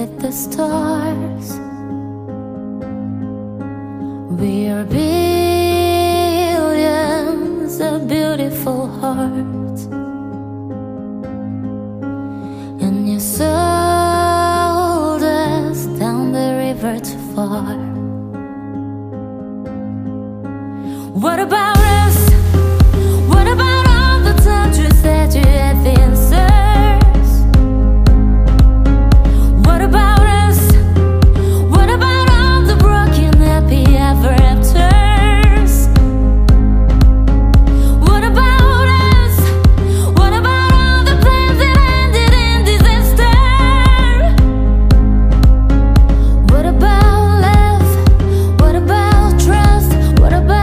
with the stars. We're billions of beautiful hearts, and you sold us down the river too far. What about us? What about all the times you said you had the answers? What about us? What about all the broken happy ever afters? What about us? What about all the plans that ended in disaster? What about love? What about trust? What about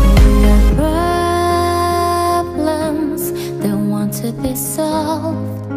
to be solved?